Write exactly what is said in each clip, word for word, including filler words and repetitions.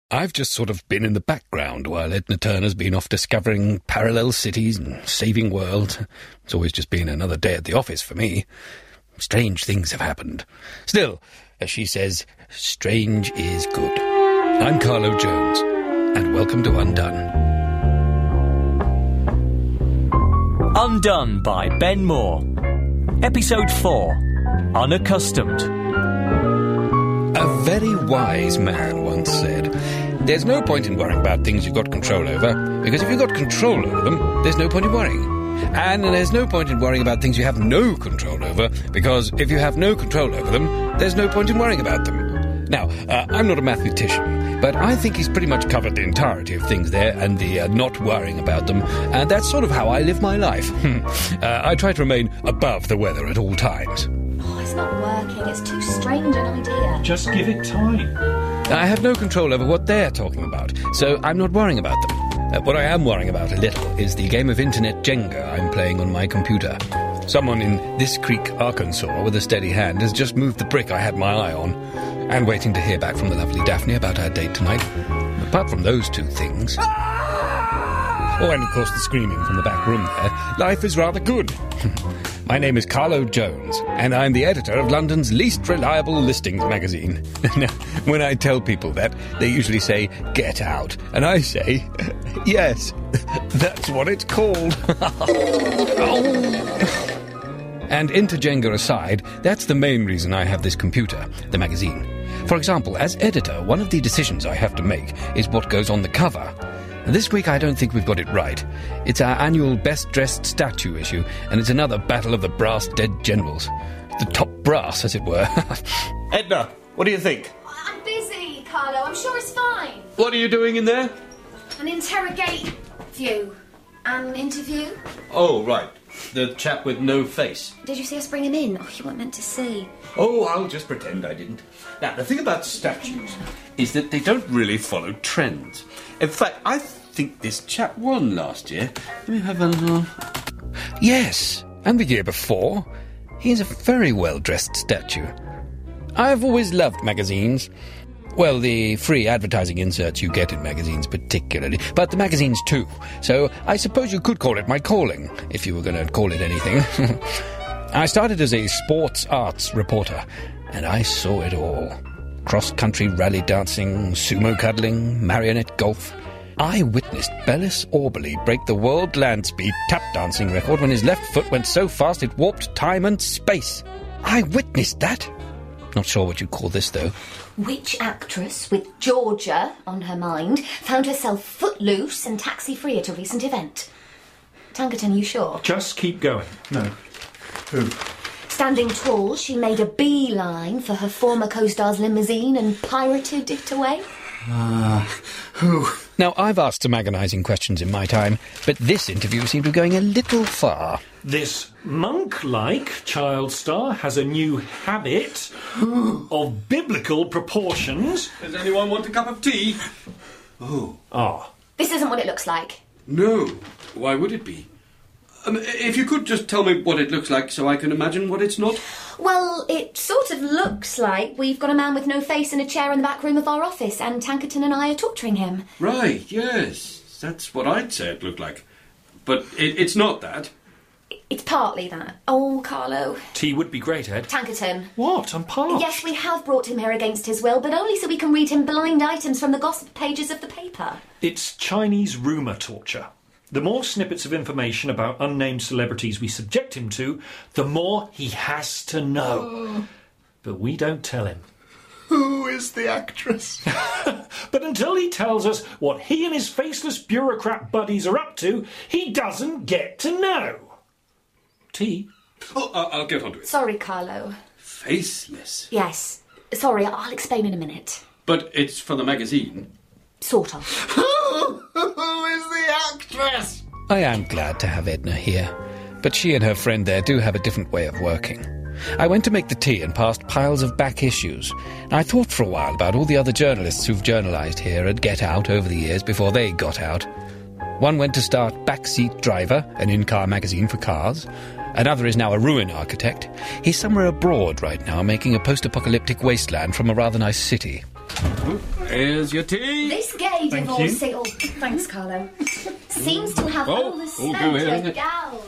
I've just sort of been in the background while Edna Turner's been off discovering parallel cities and saving worlds. It's always just been another day at the office for me. Strange things have happened. Still, as she says, strange is good. I'm Carlo Jones, and welcome to Undone. Undone by Ben Moore. Episode four. Unaccustomed. A very wise man once said, "There's no point in worrying about things you've got control over, because if you've got control over them, there's no point in worrying. And there's no point in worrying about things you have no control over, because if you have no control over them, there's no point in worrying about them." Now, uh, I'm not a mathematician, but I think he's pretty much covered the entirety of things there and the uh, not worrying about them, and that's sort of how I live my life. uh, I try to remain above the weather at all times. Oh, it's not working. It's too strange an idea. Just give it time. I have no control over what they're talking about, so I'm not worrying about them. Uh, what I am worrying about a little is the game of internet Jenga I'm playing on my computer. Someone in this creek, Arkansas, with a steady hand has just moved the brick I had my eye on, and waiting to hear back from the lovely Daphne about our date tonight. Apart from those two things... Oh, and of course the screaming from the back room there. Life is rather good. My name is Carlo Jones, and I'm the editor of London's least reliable listings magazine. Now, when I tell people that, they usually say, "Get out." And I say, yes, that's what it's called. And into Jenga aside, that's the main reason I have this computer, the magazine. For example, as editor, one of the decisions I have to make is what goes on the cover. And this week I don't think we've got it right. It's our annual best-dressed statue issue, and it's another battle of the brass dead generals. The top brass, as it were. Edna, what do you think? I'm busy, Carlo. I'm sure it's fine. What are you doing in there? An interrogate view. An interview. Oh, right. The chap with no face. Did you see us bring him in? Oh, you weren't meant to see. Oh, I'll just pretend I didn't. Now, the thing about statues is that they don't really follow trends. In fact, I think this chap won last year. Let me have a look. Yes, and the year before. He's a very well-dressed statue. I've always loved magazines. Well, the free advertising inserts you get in magazines particularly, but the magazines too. So I suppose you could call it my calling, if you were going to call it anything. I started as a sports arts reporter, and I saw it all. Cross-country rally dancing, sumo cuddling, marionette golf. I witnessed Bellis Auberly break the world land speed tap dancing record when his left foot went so fast it warped time and space. I witnessed that. Not sure what you'd call this, though. Which actress with Georgia on her mind found herself footloose and taxi-free at a recent event? Tankerton, you sure? Just keep going. No. Who? Standing tall, she made a beeline for her former co-star's limousine and pirated it away. Ah, uh, who? Now, I've asked some agonising questions in my time, but this interview seemed to be going a little far. This monk-like child star has a new habit of biblical proportions. Does anyone want a cup of tea? Oh. Ah. This isn't what it looks like. No. Why would it be? Um, if you could just tell me what it looks like so I can imagine what it's not. Well, it sort of looks like we've got a man with no face in a chair in the back room of our office, and Tankerton and I are torturing him. Right, yes. That's what I'd say it looked like. But it, it's not that. It's partly that. Oh, Carlo. Tea would be great, Ed. Tankerton. What? I'm parched. Yes, we have brought him here against his will, but only so we can read him blind items from the gossip pages of the paper. It's Chinese rumour torture. The more snippets of information about unnamed celebrities we subject him to, the more he has to know. But we don't tell him. Who is the actress? But until he tells us what he and his faceless bureaucrat buddies are up to, he doesn't get to know. Tea? Oh, I'll get onto it. Sorry, Carlo. Faceless? Yes. Sorry, I'll explain in a minute. But it's for the magazine. Sort of. Who is the actress? I am glad to have Edna here, but she and her friend there do have a different way of working. I went to make the tea and passed piles of back issues. And I thought for a while about all the other journalists who've journalised here at Get Out over the years before they got out. One went to start Backseat Driver, an in-car magazine for cars. Another is now a ruin architect. He's somewhere abroad right now making a post-apocalyptic wasteland from a rather nice city. Here's your tea. This gay Thank divorce... you. Oh, thanks, Carlo. Seems to have Oh, all the all scent good here, of isn't a it? gal.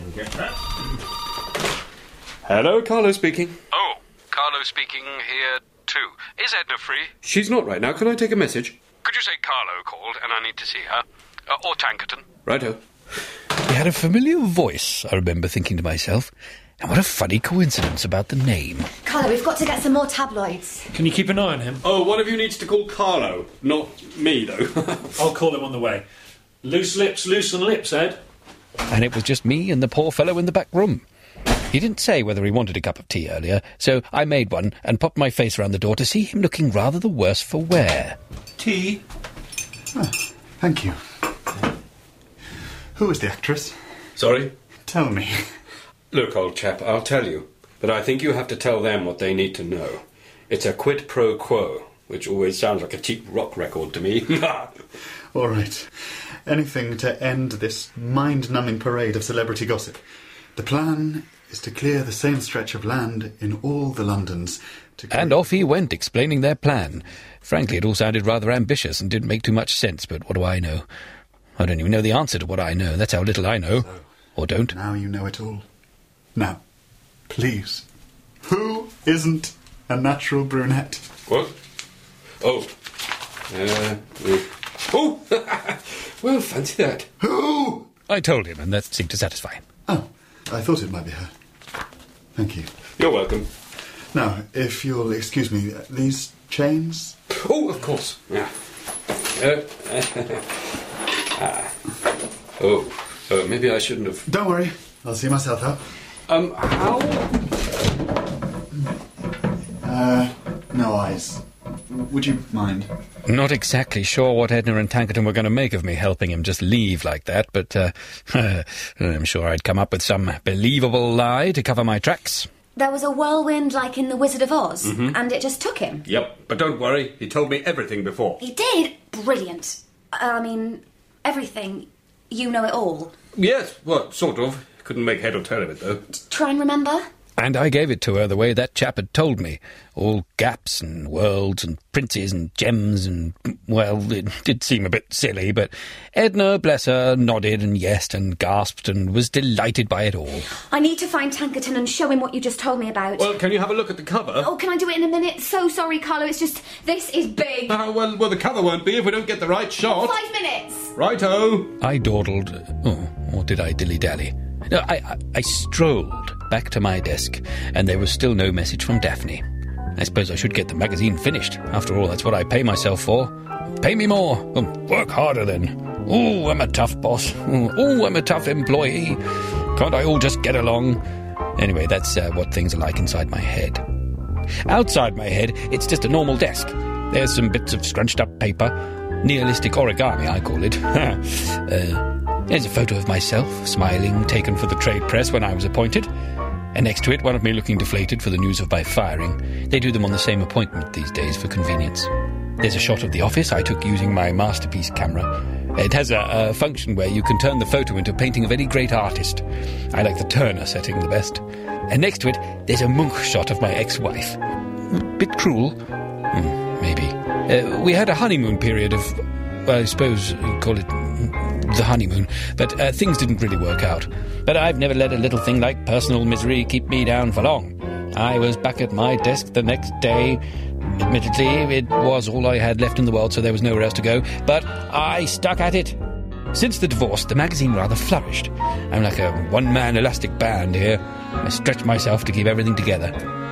Hello, Carlo speaking. Oh, Carlo speaking here too. Is Edna free? She's not right now. Can I take a message? Could you say Carlo called and I need to see her? Uh, or Tankerton? Righto. He had a familiar voice, I remember thinking to myself. And what a funny coincidence about the name. Carlo, we've got to get some more tabloids. Can you keep an eye on him? Oh, one of you needs to call Carlo. Not me, though. I'll call him on the way. Loose lips, loosen lips, Ed. And it was just me and the poor fellow in the back room. He didn't say whether he wanted a cup of tea earlier, so I made one and popped my face around the door to see him looking rather the worse for wear. Tea. Oh, thank you. Who is the actress? Sorry? Tell me. Look, old chap, I'll tell you. But I think you have to tell them what they need to know. It's a quid pro quo, which always sounds like a cheap rock record to me. All right. Anything to end this mind-numbing parade of celebrity gossip. The plan is to clear the same stretch of land in all the Londons. To And off he went, explaining their plan. Frankly, it all sounded rather ambitious and didn't make too much sense, but what do I know? I don't even know the answer to what I know. That's how little I know. Or don't. Now you know it all. Now, please, who isn't a natural brunette? What? Oh. Uh, uh, oh! Well, fancy that. Who? I told him, and that seemed to satisfy him. Oh, I thought it might be her. Thank you. You're welcome. Now, if you'll excuse me, uh, these chains? Oh, of course. Yeah. Uh, ah. Oh, oh, maybe I shouldn't have... Don't worry, I'll see myself out. Um, how... Uh, no eyes. Would you mind? Not exactly sure what Edna and Tankerton were going to make of me helping him just leave like that, but uh, I'm sure I'd come up with some believable lie to cover my tracks. There was a whirlwind like in The Wizard of Oz, Mm-hmm. and it just took him. Yep, but don't worry. He told me everything before. He did? Brilliant. I mean, everything. You know it all. Yes, well, sort of. Couldn't make head or tail of it, though. Try and remember. And I gave it to her the way that chap had told me. All gaps and worlds and princes and gems and, well, it did seem a bit silly, but Edna, bless her, nodded and yesed and gasped and was delighted by it all. I need to find Tankerton and show him what you just told me about. Well, can you have a look at the cover? Oh, can I do it in a minute? So sorry, Carlo, it's just, this is big. Uh, well, well, the cover won't be if we don't get the right shot. Five minutes. Righto. I dawdled, oh, or did I dilly-dally? No, I, I, I strolled back to my desk, and there was still no message from Daphne. I suppose I should get the magazine finished. After all, that's what I pay myself for. Pay me more. Oh, work harder, then. Oh, I'm a tough boss. Oh, I'm a tough employee. Can't I all just get along? Anyway, that's uh, what things are like inside my head. Outside my head, it's just a normal desk. There's some bits of scrunched-up paper. Nihilistic origami, I call it. uh... There's a photo of myself, smiling, taken for the trade press when I was appointed. And next to it, one of me looking deflated for the news of my firing. They do them on the same appointment these days for convenience. There's a shot of the office I took using my masterpiece camera. It has a, a function where you can turn the photo into a painting of any great artist. I like the Turner setting the best. And next to it, there's a Munch shot of my ex-wife. Bit cruel. Mm, maybe. Uh, we had a honeymoon period of... Well, I suppose you'd call it the honeymoon, but uh, things didn't really work out. But I've never let a little thing like personal misery keep me down for long. I was back at my desk the next day. Admittedly, it was all I had left in the world, so there was nowhere else to go, but I stuck at it. Since the divorce, the magazine rather flourished. I'm like a one-man elastic band here. I stretch myself to keep everything together.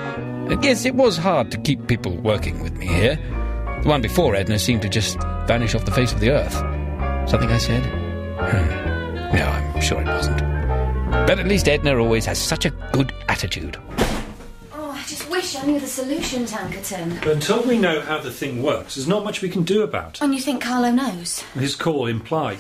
And yes, it was hard to keep people working with me here. The one before Edna seemed to just vanish off the face of the earth. Something I said? Hmm. No, I'm sure it wasn't. But at least Edna always has such a good attitude. Oh, I just wish I knew the solution, Tankerton. But until we know how the thing works, there's not much we can do about it. And you think Carlo knows? His call implied.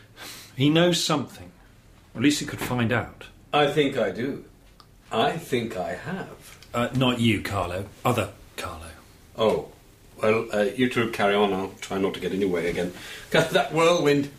He knows something. Or at least he could find out. I think I do. I think I have. Uh, not you, Carlo. Other Carlo. Oh. Well, uh, you two carry on. I'll try not to get in your way again. That whirlwind.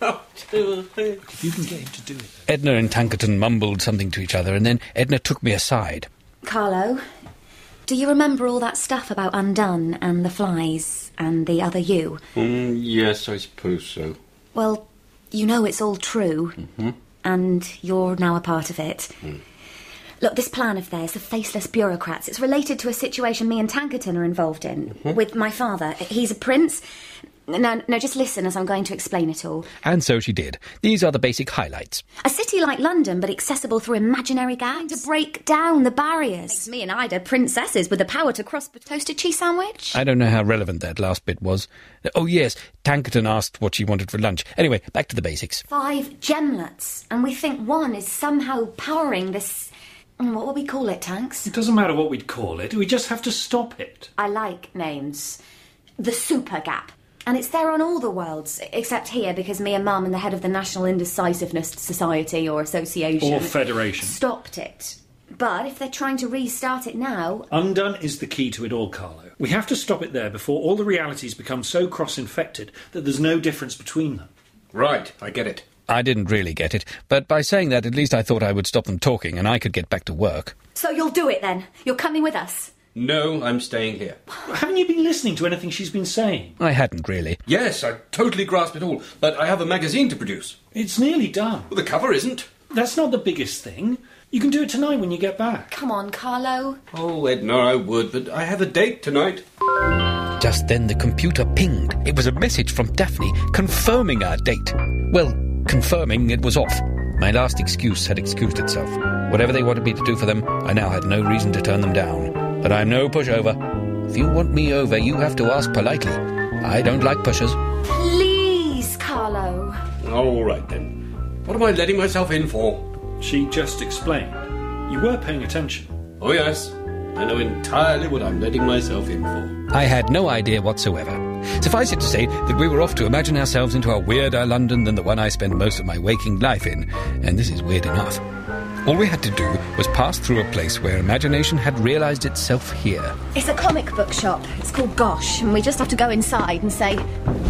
If you can get him to do it. Edna and Tankerton mumbled something to each other, and then Edna took me aside. Carlo, Do you remember all that stuff about Undone and the flies and the other you? Mm, yes, I suppose so. Well, you know it's all true. Mm-hmm. And you're now a part of it. Mm. Look, this plan of theirs, the faceless bureaucrats, it's related to a situation me and Tankerton are involved in. Mm-hmm. With my father. He's a prince. No, no, just listen as I'm going to explain it all. And so she did. These are the basic highlights. A city like London, but accessible through imaginary gaps. To break down the barriers. Makes me and Ida princesses with the power to cross... Toasted cheese sandwich? I don't know how relevant that last bit was. Oh, yes, Tankerton asked what she wanted for lunch. Anyway, back to the basics. Five gemlets. And we think one is somehow powering this... What will we call it, Tanks? It doesn't matter what we'd call it. We just have to stop it. I like names. The Super Gap. And it's there on all the worlds, except here, because me and Mum and the head of the National Indecisiveness Society or Association... Or Federation. ...stopped it. But if they're trying to restart it now... Undone is the key to it all, Carlo. We have to stop it there before all the realities become so cross-infected that there's no difference between them. Right, I get it. I didn't really get it, but by saying that, at least I thought I would stop them talking and I could get back to work. So you'll do it, then? You're coming with us? No, I'm staying here. Haven't you been listening to anything she's been saying? I hadn't really. Yes, I totally grasp it all, but I have a magazine to produce. It's nearly done. Well, the cover isn't. That's not the biggest thing. You can do it tonight when you get back. Come on, Carlo. Oh, Edna, I would, but I have a date tonight. Just then the computer pinged. It was a message from Daphne confirming our date. Well, confirming it was off. My last excuse had excused itself. Whatever they wanted me to do for them, I now had no reason to turn them down. But I'm no pushover. If you want me over, you have to ask politely. I don't like pushers. Please, Carlo. All right, then. What am I letting myself in for? She just explained. You were paying attention. Oh, yes. I know entirely what I'm letting myself in for. I had no idea whatsoever. Suffice it to say that we were off to imagine ourselves into a weirder London than the one I spend most of my waking life in. And this is weird enough. All we had to do was pass through a place where imagination had realised itself here. It's a comic book shop. It's called Gosh, and we just have to go inside and say...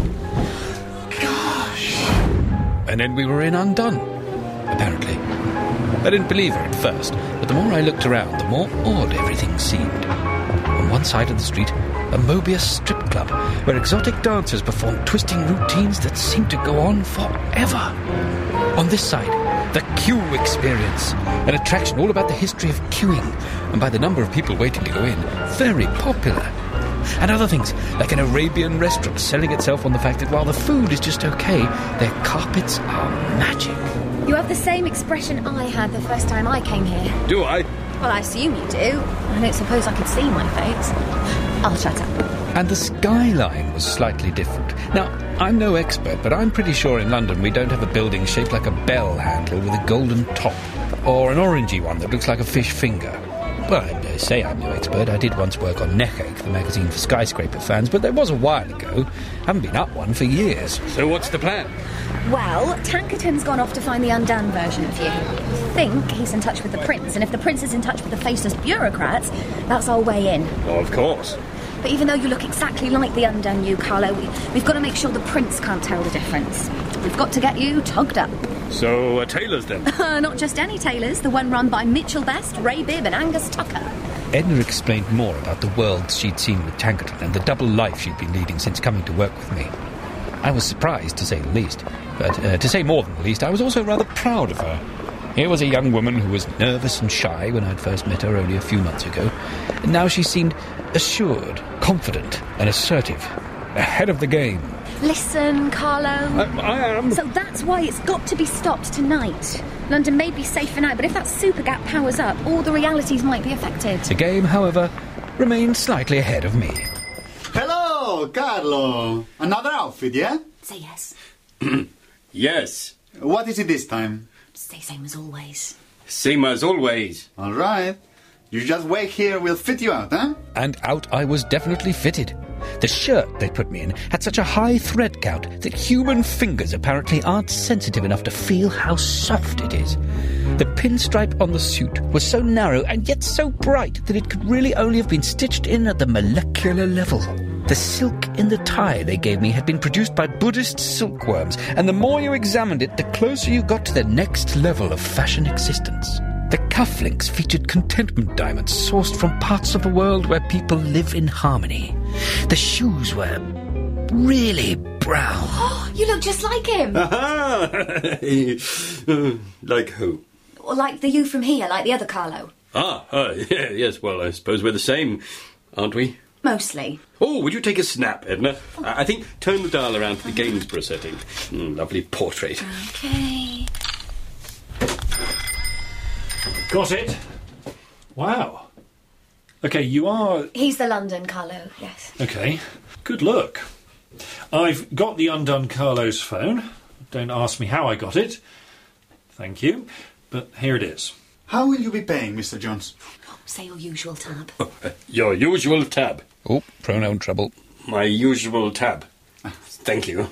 Gosh! And then we were in Undone, apparently. I didn't believe her at first, but the more I looked around, the more odd everything seemed. On one side of the street, a Mobius strip club, where exotic dancers performed twisting routines that seemed to go on forever. On this side, the queue experience, an attraction all about the history of queuing, and by the number of people waiting to go in, very popular. And other things, like an Arabian restaurant selling itself on the fact that while the food is just okay, their carpets are magic. You have the same expression I had the first time I came here. Do I? Well, I assume you do. I don't suppose I could see my face. I'll shut up. And the skyline was slightly different. Now, I'm no expert, but I'm pretty sure in London we don't have a building shaped like a bell handle with a golden top, or an orangey one that looks like a fish finger. Well, I say I'm no expert. I did once work on Nechache, the magazine for skyscraper fans, but that was a while ago. Haven't been up one for years. So what's the plan? Well, Tankerton's gone off to find the Undone version of you. I think he's in touch with the prince, and if the prince is in touch with the faceless bureaucrats, that's our way in. Oh, of course. But even though you look exactly like the Undone you, Carlo, we, we've got to make sure the prince can't tell the difference. We've got to get you togged up. So, a tailor's then? Not just any tailors, the one run by Mitchell Best, Ray Bibb and Angus Tucker. Edna explained more about the worlds she'd seen with Tankerton and the double life she'd been leading since coming to work with me. I was surprised, to say the least. But uh, to say more than the least, I was also rather proud of her. Here was a young woman who was nervous and shy when I'd first met her only a few months ago. And now she seemed assured, confident and assertive. Ahead of the game. Listen, Carlo. I, I am... So that's why it's got to be stopped tonight. London may be safe for now, but if that super gap powers up, all the realities might be affected. The game, however, remained slightly ahead of me. Hello, Carlo. Another outfit, yeah? Say yes. Yes. What is it this time? Stay same as always. Same as always. All right. You just wait here, we'll fit you out, huh? And out I was definitely fitted. The shirt they put me in had such a high thread count that human fingers apparently aren't sensitive enough to feel how soft it is. The pinstripe on the suit was so narrow and yet so bright that it could really only have been stitched in at the molecular level. The silk in the tie they gave me had been produced by Buddhist silkworms, and the more you examined it, the closer you got to the next level of fashion existence. The cufflinks featured contentment diamonds sourced from parts of the world where people live in harmony. The shoes were really brown. Oh, you look just like him. Like who? Or like the you from here, like the other Carlo. Ah, uh, yeah, yes, well, I suppose we're the same, aren't we? Mostly. Oh, would you take a snap, Edna? I I think turn the dial around to the Gainsborough setting. Mm, lovely portrait. Okay. Got it. Wow. Okay, you are... He's the London Carlo, yes. Okay, good look. I've got the undone Carlo's phone. Don't ask me how I got it. Thank you. But here it is. How will you be paying, Mister Jones? Oh, say your usual tab. Oh, uh, your usual tab. Oh, pronoun trouble. My usual tab. Thank you.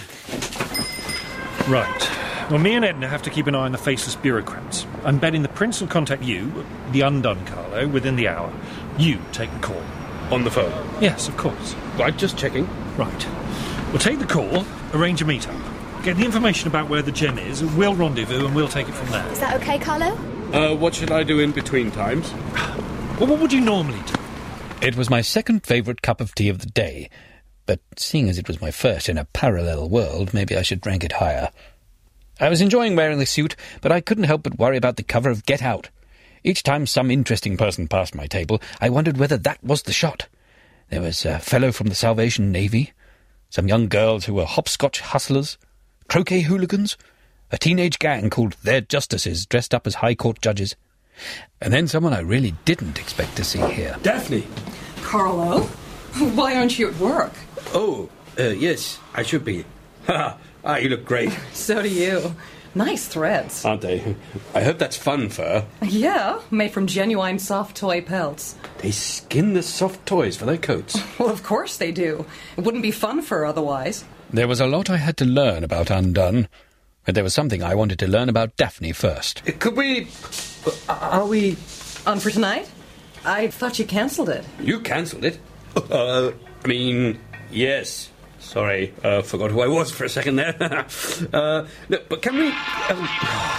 Right. Well, me and Edna have to keep an eye on the faceless bureaucrats. I'm betting the Prince will contact you, the undone Carlo, within the hour. You take the call. On the phone? Yes, of course. Right, just checking. Right. We'll take the call, arrange a meet-up. Get the information about where the gem is, we'll rendezvous and we'll take it from there. Is that okay, Carlo? Uh, what should I do in between times? Well, what would you normally do? It was my second favourite cup of tea of the day, but seeing as it was my first in a parallel world, maybe I should rank it higher. I was enjoying wearing the suit, but I couldn't help but worry about the cover of Get Out. Each time some interesting person passed my table, I wondered whether that was the shot. There was a fellow from the Salvation Navy, some young girls who were hopscotch hustlers, croquet hooligans, a teenage gang called Their Justices dressed up as High Court judges, and then someone I really didn't expect to see here. Daphne! Carlo? Why aren't you at work? Oh, uh, yes, I should be. Ha! Ah, you look great. So do you. Nice threads. Aren't they? I hope that's fun fur. Yeah, made from genuine soft toy pelts. They skin the soft toys for their coats. Well, of course they do. It wouldn't be fun fur otherwise. There was a lot I had to learn about Undone, but there was something I wanted to learn about Daphne first. Could we... Are we... On for tonight? I thought you cancelled it. You cancelled it? Uh, I mean, yes. Sorry, uh, forgot who I was for a second there. uh, no, but can we... Um...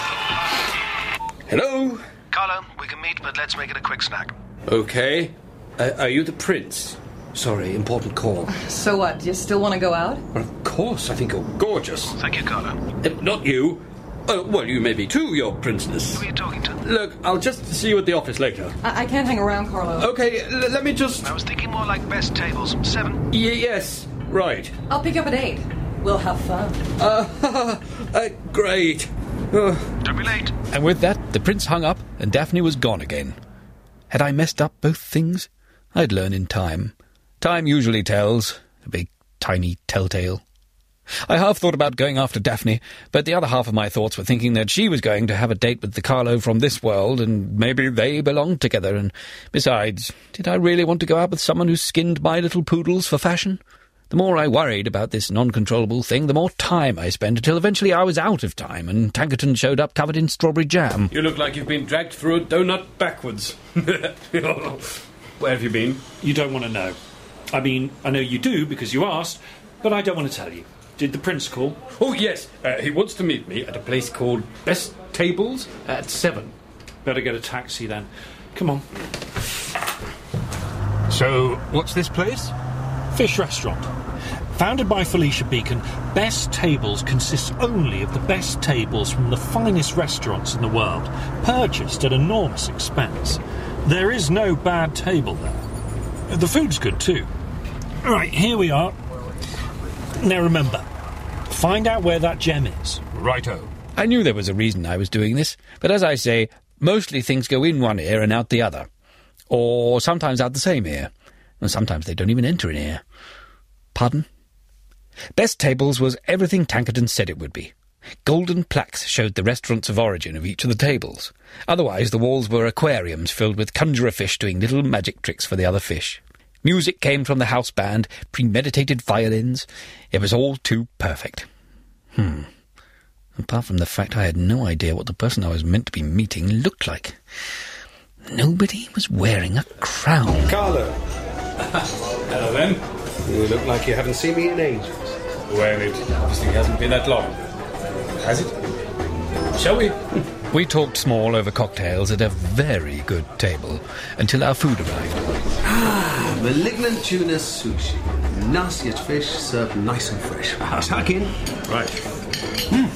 Hello? Carlo, we can meet, but let's make it a quick snack. Okay. Uh, are you the Prince? Sorry, important call. So what, do you still want to go out? Well, of course, I think you're gorgeous. Thank you, Carlo. Uh, not you. Uh, well, you may be too, your princeness. Who are you talking to? Look, I'll just see you at the office later. I, I can't hang around, Carlo. Okay, l- let me just... I was thinking more like best tables. Seven? Y- yes, right. I'll pick up at eight. We'll have fun. Uh, uh great. Uh. Don't be late. And with that, the prince hung up, and Daphne was gone again. Had I messed up both things? I'd learn in time. Time usually tells. A big, tiny telltale. I half thought about going after Daphne, but the other half of my thoughts were thinking that she was going to have a date with the Carlo from this world, and maybe they belonged together, and besides, did I really want to go out with someone who skinned my little poodles for fashion? The more I worried about this non-controllable thing, the more time I spent, until eventually I was out of time, and Tankerton showed up covered in strawberry jam. You look like you've been dragged through a donut backwards. Where have you been? You don't want to know. I mean, I know you do because you asked, but I don't want to tell you. Did the prince call? Oh, yes. Uh, he wants to meet me at a place called Best Tables at seven. Better get a taxi then. Come on. So, what's this place? Fish Restaurant. Founded by Felicia Beacon, Best Tables consists only of the best tables from the finest restaurants in the world, purchased at enormous expense. There is no bad table there. The food's good too. Right, here we are. Now remember, find out where that gem is. Righto. I knew there was a reason I was doing this, but as I say, mostly things go in one ear and out the other. Or sometimes out the same ear. And sometimes they don't even enter an ear. Pardon? Best Tables was everything Tankerton said it would be. Golden plaques showed the restaurants of origin of each of the tables. Otherwise, the walls were aquariums filled with conjurer fish doing little magic tricks for the other fish. Music came from the house band, premeditated violins. It was all too perfect. Hmm. Apart from the fact I had no idea what the person I was meant to be meeting looked like. Nobody was wearing a crown. Carlo. Hello, then. You look like you haven't seen me in ages. Well, it obviously hasn't been that long. Has it? Shall we? We talked small over cocktails at a very good table until our food arrived. Ah, malignant tuna sushi. Nastiest fish served nice and fresh. Tuck in. Right. Mm.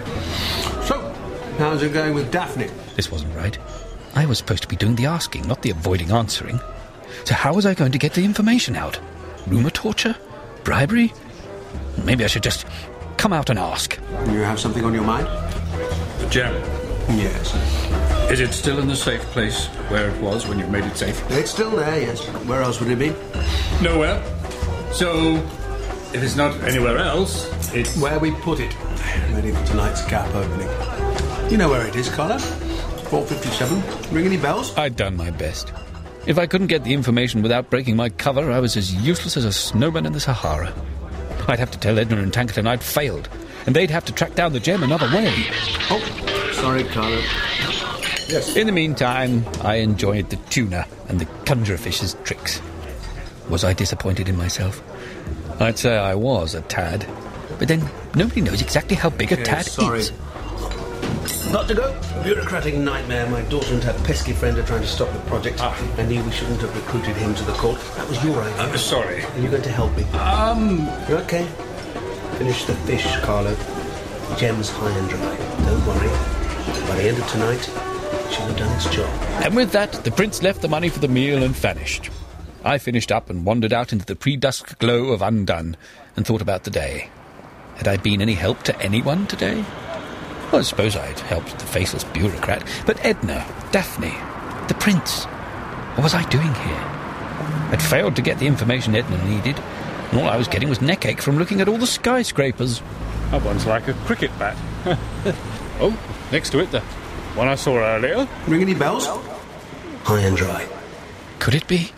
So, how's it going with Daphne? This wasn't right. I was supposed to be doing the asking, not the avoiding answering. So how was I going to get the information out? Rumour torture? Bribery? Maybe I should just come out and ask. You have something on your mind? The gem. Yes. Is it still in the safe place where it was when you made it safe? It's still there, yes. Where else would it be? Nowhere. So, if it's not anywhere else, it's... Where we put it. Ready for tonight's gap opening. You know where it is, Carla? four fifty-seven. Ring any bells? I'd done my best. If I couldn't get the information without breaking my cover, I was as useless as a snowman in the Sahara. I'd have to tell Edna and Tankerton I'd failed, and they'd have to track down the gem another way. Oh, sorry, Carla. Yes. In the meantime, I enjoyed the tuna and the conjurer fish's tricks. Was I disappointed in myself? I'd say I was a tad. But then nobody knows exactly how big Okay, a tad sorry. is. Got to go. Bureaucratic nightmare. My daughter and her pesky friend are trying to stop the project. Ah. I knew we shouldn't have recruited him to the court. That was your idea. I'm sorry. Are you going to help me? Um... Okay. Finish the fish, Carlo. Gem's high and dry. Don't worry. By the end of tonight, she'll have done its job. And with that, the prince left the money for the meal and vanished. I finished up and wandered out into the pre-dusk glow of Undone and thought about the day. Had I been any help to anyone today? Well, I suppose I'd helped the faceless bureaucrat, but Edna, Daphne, the prince, what was I doing here? I'd failed to get the information Edna needed, and all I was getting was neckache from looking at all the skyscrapers. That one's like a cricket bat. Oh, next to it, the one I saw earlier. Ring any bells? High and dry. Could it be?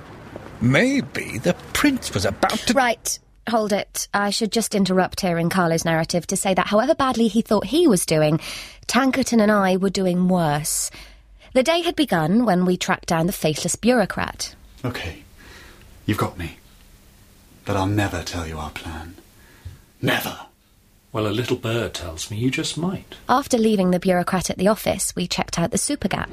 Maybe the prince was about to... Right. Hold it. I should just interrupt here in Carlo's narrative to say that however badly he thought he was doing, Tankerton and I were doing worse. The day had begun when we tracked down the faceless bureaucrat. Okay, you've got me. But I'll never tell you our plan. Never. Well, a little bird tells me you just might. After leaving the bureaucrat at the office, we checked out the super gap.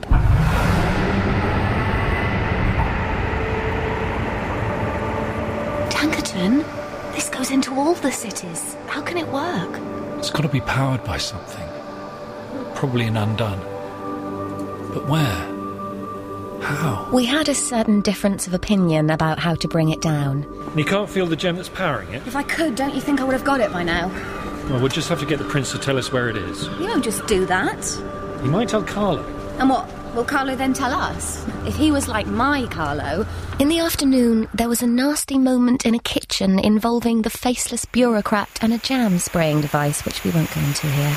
Tankerton, this goes into all the cities. How can it work? It's got to be powered by something. Probably an Undone. But where? How? We had a certain difference of opinion about how to bring it down. You can't feel the gem that's powering it? If I could, don't you think I would have got it by now? Well, we'll just have to get the prince to tell us where it is. You don't just do that. He might tell Carlo. And what? Will Carlo then tell us? If he was like my Carlo... In the afternoon, there was a nasty moment in a kitchen involving the faceless bureaucrat and a jam spraying device, which we won't go into here.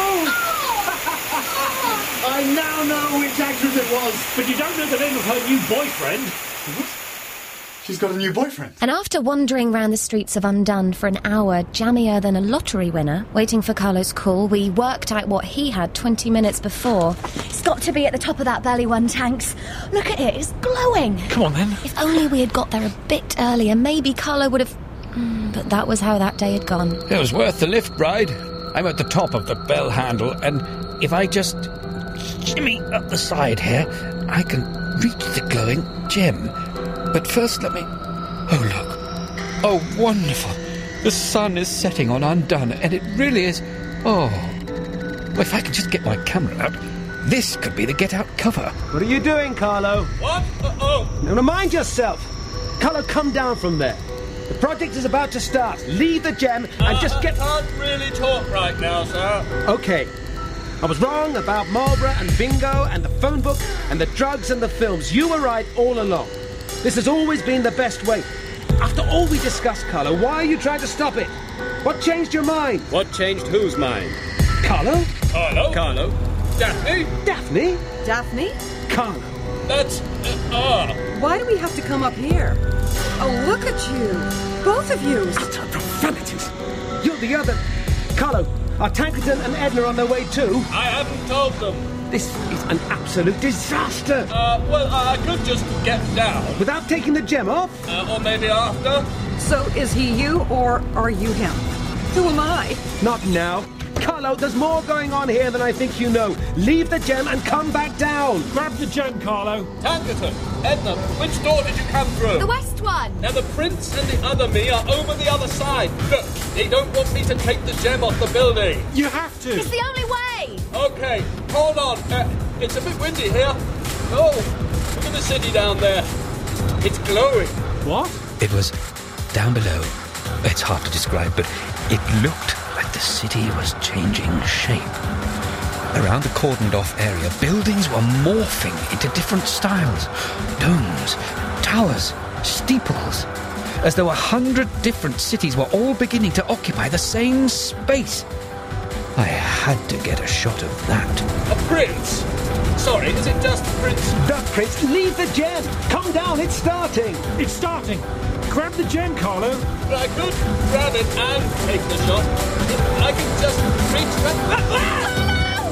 I now know which actress it was, but you don't know the name of her new boyfriend. She's got a new boyfriend. And after wandering round the streets of Undone for an hour, jammier than a lottery winner, waiting for Carlo's call, we worked out what he had twenty minutes before. It's got to be at the top of that belly one, Tanks. Look at it, it's glowing. Come on, then. If only we had got there a bit earlier, maybe Carlo would have... Mm, but that was how that day had gone. It was worth the lift, bride. I'm at the top of the bell handle, and if I just shimmy up the side here, I can reach the glowing gem. But first let me... Oh, look. Oh, wonderful. The sun is setting on Undone, and it really is... Oh. Well, if I could just get my camera out, this could be the get-out cover. What are you doing, Carlo? What? Uh-oh. Now, mind yourself. Carlo, come down from there. The project is about to start. Leave the gem and uh, just get... I can't really talk right now, sir. Okay. I was wrong about Marlborough and bingo and the phone book and the drugs and the films. You were right all along. This has always been the best way. After all we discussed, Carlo, why are you trying to stop it? What changed your mind? What changed whose mind? Carlo? Carlo? Carlo? Daphne? Daphne? Daphne? Carlo. That's... Uh, ah. Why do we have to come up here? Oh, look at you. Both of you. Utter profanities. You're the other... Carlo, are Tankerton and Edna on their way too? I haven't told them. This is an absolute disaster. Uh, well, I could just get down. Without taking the gem off? Uh, or maybe after. So is he you or are you him? Who am I? Not now. Carlo, there's more going on here than I think you know. Leave the gem and come back down. Grab the gem, Carlo. Tankerton, Edna, which door did you come through? The west one. Now the prince and the other me are over the other side. Look, they don't want me to take the gem off the building. You have to. It's the only way. Okay, hold on. Uh, it's a bit windy here. Oh, look at the city down there. It's glowing. What? It was down below. It's hard to describe, but it looked like the city was changing shape. Around the cordoned-off area, buildings were morphing into different styles. Domes, towers, steeples. As though a hundred different cities were all beginning to occupy the same space. I had to get a shot of that. A prince? Sorry, is it just the prince? The prince, leave the gem. Come down, it's starting. It's starting. Grab the gem, Carlo. But I could grab it and take the shot. If I can just reach that.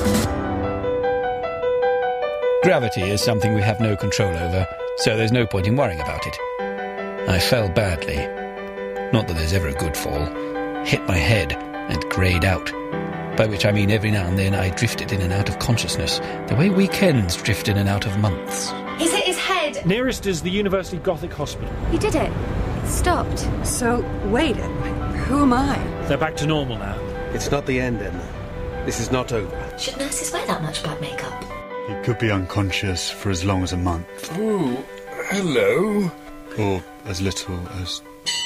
Gravity is something we have no control over, so there's no point in worrying about it. I fell badly. Not that there's ever a good fall. Hit my head and greyed out. By which I mean every now and then I drifted in and out of consciousness, the way weekends drift in and out of months. He's hit his head. Nearest is the University Gothic Hospital. You did it. It stopped. So, wait, who am I? They're back to normal now. It's not the end, Edna. This is not over. Should nurses wear that much black makeup? He could be unconscious for as long as a month. Oh, hello. Or as little as...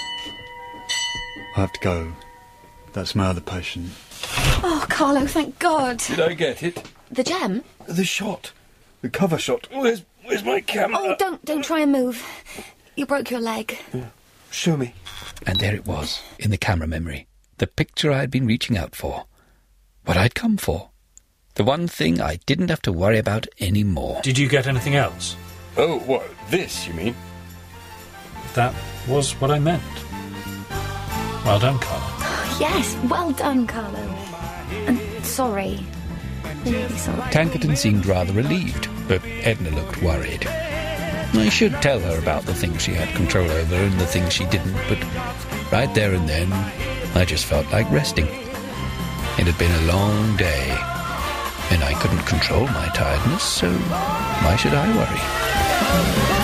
I have to go. That's my other patient. Oh, Carlo, thank God. Did I get it? The gem? The shot. The cover shot. Where's, where's my camera? Oh, don't, don't try and move. You broke your leg. Yeah. Show me. And there it was, in the camera memory. The picture I'd been reaching out for. What I'd come for. The one thing I didn't have to worry about anymore. Did you get anything else? Oh, what? This, you mean? That was what I meant. Well done, Carlo. Yes, well done, Carlo. And sorry. Really sorry. Tankerton seemed rather relieved, but Edna looked worried. I should tell her about the things she had control over and the things she didn't, but right there and then, I just felt like resting. It had been a long day, and I couldn't control my tiredness, so why should I worry?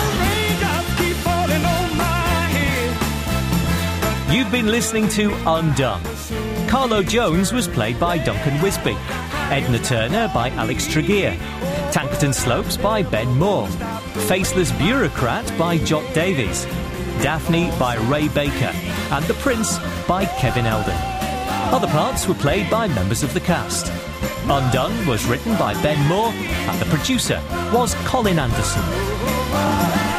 You've been listening to Undone. Carlo Jones was played by Duncan Wisby, Edna Turner by Alex Tregear, Tankerton Slopes by Ben Moore, Faceless Bureaucrat by Jot Davies, Daphne by Ray Baker, and The Prince by Kevin Eldon. Other parts were played by members of the cast. Undone was written by Ben Moore, and the producer was Colin Anderson.